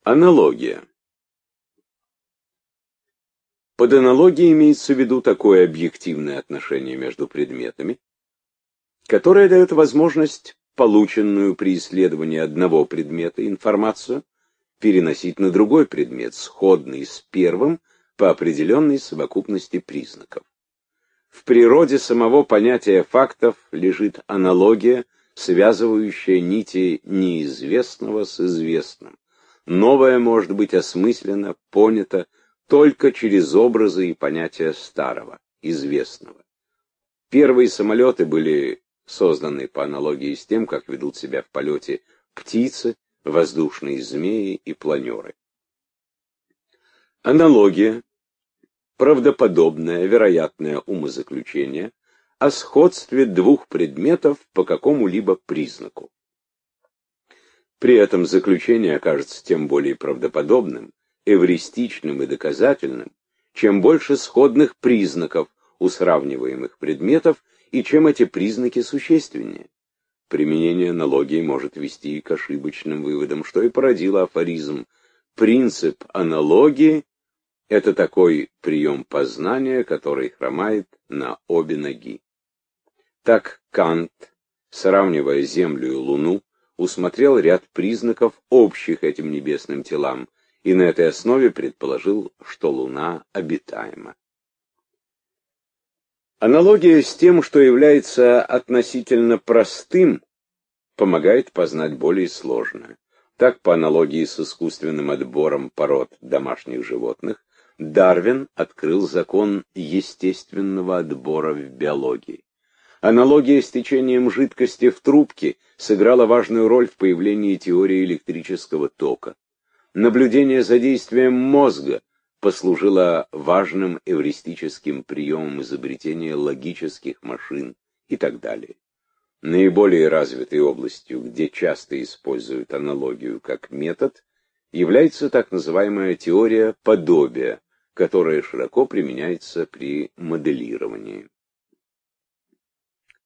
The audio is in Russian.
Аналогия. Под аналогией имеется в виду такое объективное отношение между предметами, которое дает возможность полученную при исследовании одного предмета информацию переносить на другой предмет, сходный с первым по определенной совокупности признаков. В природе самого понятия фактов лежит аналогия, связывающая нити неизвестного с известным. Новое может быть осмысленно, понято только через образы и понятия старого, известного. Первые самолеты были созданы по аналогии с тем, как ведут себя в полете птицы, воздушные змеи и планеры. Аналогия — правдоподобное, вероятное умозаключение о сходстве двух предметов по какому-либо признаку. При этом заключение окажется тем более правдоподобным, эвристичным и доказательным, чем больше сходных признаков у сравниваемых предметов и чем эти признаки существеннее. Применение аналогии может вести и к ошибочным выводам, что и породило афоризм. Принцип аналогии — это такой прием познания, который хромает на обе ноги. Так Кант, сравнивая Землю и Луну, усмотрел ряд признаков, общих этим небесным телам, и на этой основе предположил, что Луна обитаема. Аналогия с тем, что является относительно простым, помогает познать более сложное. Так, по аналогии с искусственным отбором пород домашних животных, Дарвин открыл закон естественного отбора в биологии. Аналогия с течением жидкости в трубке сыграла важную роль в появлении теории электрического тока. Наблюдение за действием мозга послужило важным эвристическим приемом изобретения логических машин и так далее. Наиболее развитой областью, где часто используют аналогию как метод, является так называемая теория подобия, которая широко применяется при моделировании.